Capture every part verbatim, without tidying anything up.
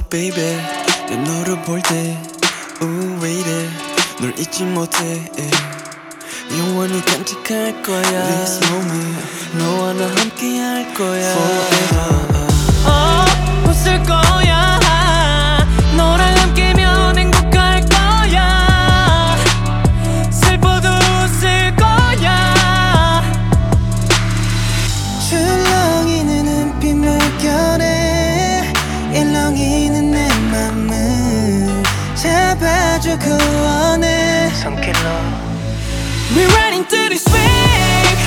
baby 내 너를 볼때 우 왜 이래 널 잊지 못해 영원히 간직할 거야 This moment 너와 나 함께 할 거야 Forever 어, 웃을 거야 너랑 함께면 행복할 거야 슬퍼도 웃을 거야 출렁이는 눈빛 물결에 일렁이는 내 맘을 잡아줘 구원해 손길로 We're running through this wave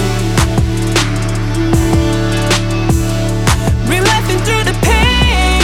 We're laughing through the pain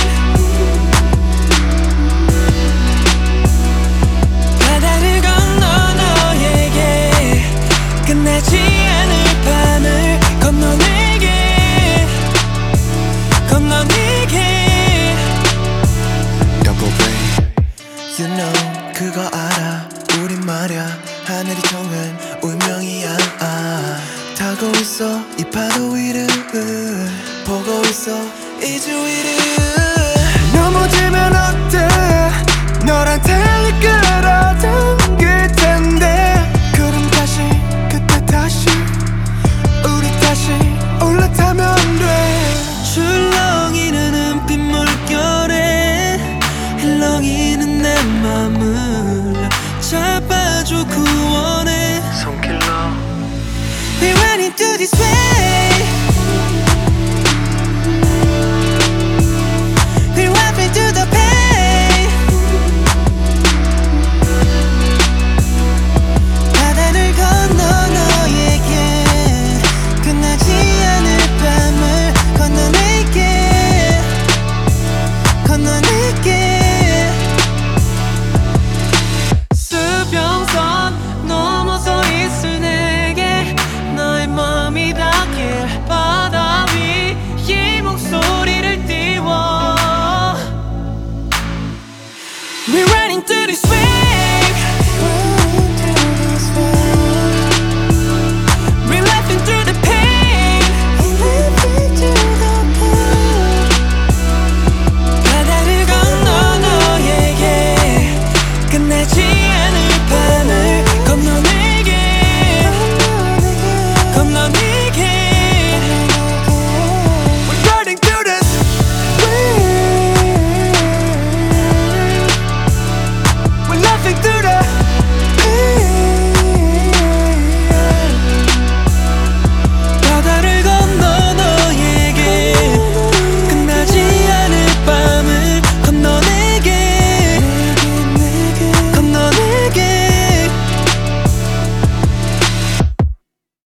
바다를 건너 너에게 끝나지 않을 밤을 건너 내게 건너 내게 Double play You know 그거 알아 우린 말야 하늘이 정한 운명이야 아, 타고 있어 이 파도 위를 보고 있어 이 주위를 넘어지면 어때 너랑 달리 끌어당길 텐데 그럼 다시 그때 다시 우리 다시 올라타면 돼 출렁이는 눈빛 물결에 흘렁이는 내 맘을 잡아줘 구원해 손길로 We're running through this way